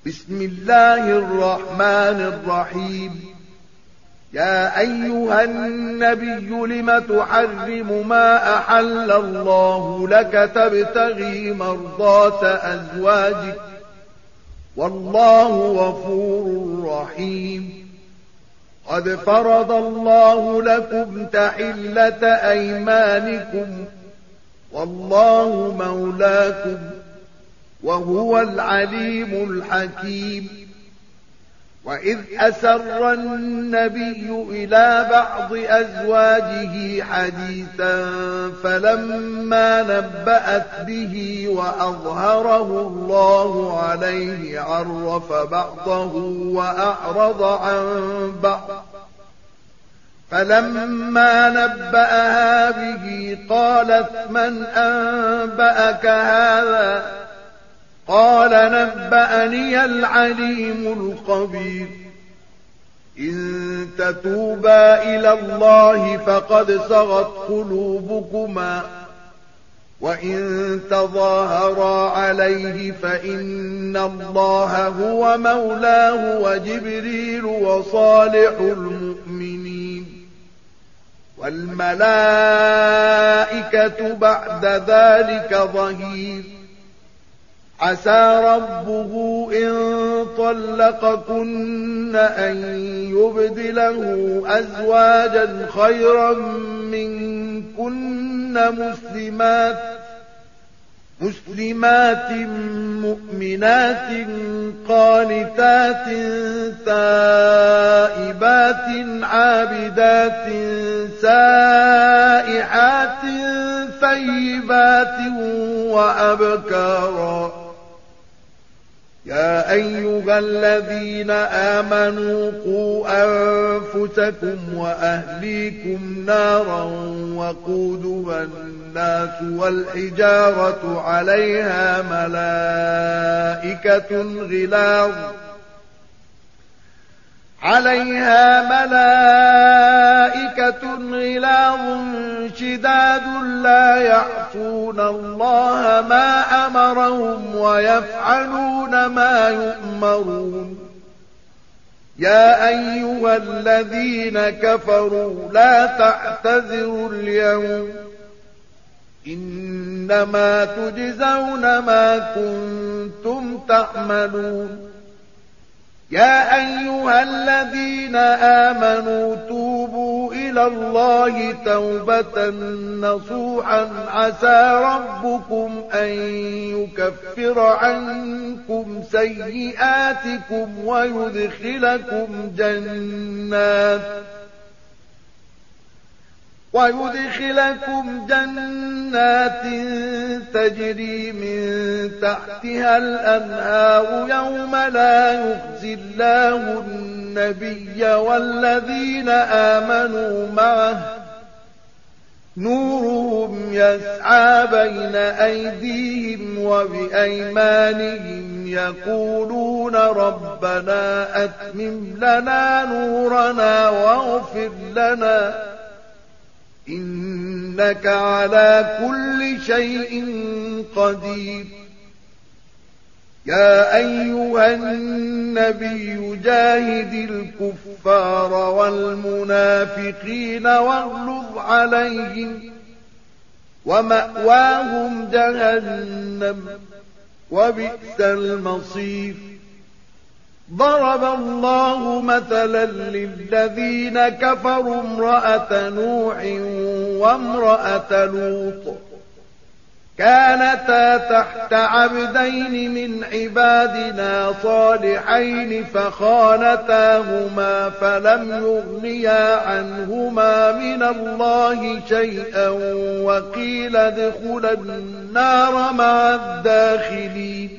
بسم الله الرحمن الرحيم. يا أيها النبي لم تحرم ما أحل الله لك تبتغي مرضات أزواجك والله غفور رحيم. قد فرض الله لكم تحلة أيمانكم والله مولاكم وهو العليم الحكيم. وإذ أسر النبي إلى بعض أزواجه حديثا فلما نبأت به وأظهره الله عليه عرف بعضه وأعرض عن بعض. فلما نبأها به قالت من أنبأك هذا؟ قال نبأني العليم الخبير. إن تتوبا إلى الله فقد صغت قلوبكما وإن تظاهرا عليه فإن الله هو مولاه وجبريل وصالح المؤمنين والملائكة بعد ذلك ظهير. عسى ربه إن طلقكن أن يبدله أزواجا خيرا منكن مسلمات مؤمنات قانتات تائبات عابدات سائحات ثيبات وأبكارا. يا أيها الذين آمنوا قوا أنفسكم وأهليكم نارا وقودها الناس والحجارة عليها ملائكة غلاظ شداد لا يعصون الله ما أمرهم ويفعلون ما يؤمرون. يا أيها الذين كفروا لا تعتذروا اليوم إنما تجزون ما كنتم تعملون. يا أيها الذين آمنوا توبوا إلى الله توبة نصوحا عسى ربكم أن يكفر عنكم سيئاتكم ويدخلكم جنات تجري من تحتها الأنهار يوم لا يخزي الله النبي والذين آمنوا معه نورهم يسعى بين أيديهم وبأيمانهم يقولون ربنا أتمم لنا نورنا واغفر لنا إنك على كل شيء قدير. يا أيها النبي جاهد الكفار والمنافقين واغلظ عليهم ومأواهم جهنم وبئس المصير. ضرب الله مثلا للذين كفروا امرأة نوح وامرأة لوط كانتا تحت عبدين من عبادنا صالحين فخانتاهما فلم يغنيا عنهما من الله شيئا وقيل ادخلا النار مع الداخلين.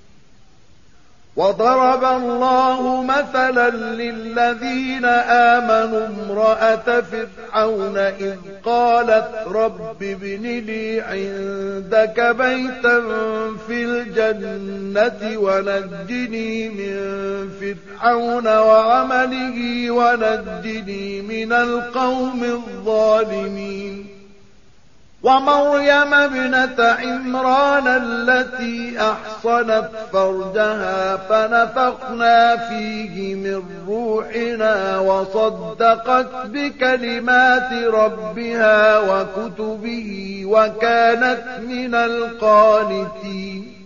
وضرب الله مثلا للذين آمنوا امرأة فرعون إذ قالت رب ابن لي عندك بيتا في الجنة ونجني من فرعون وعمله ونجني من القوم الظالمين. ومريم ابنة عمران التي أحصنت فرجها فنفخنا فيه من روحنا وصدقت بكلمات ربها وكتبه وكانت من القانتين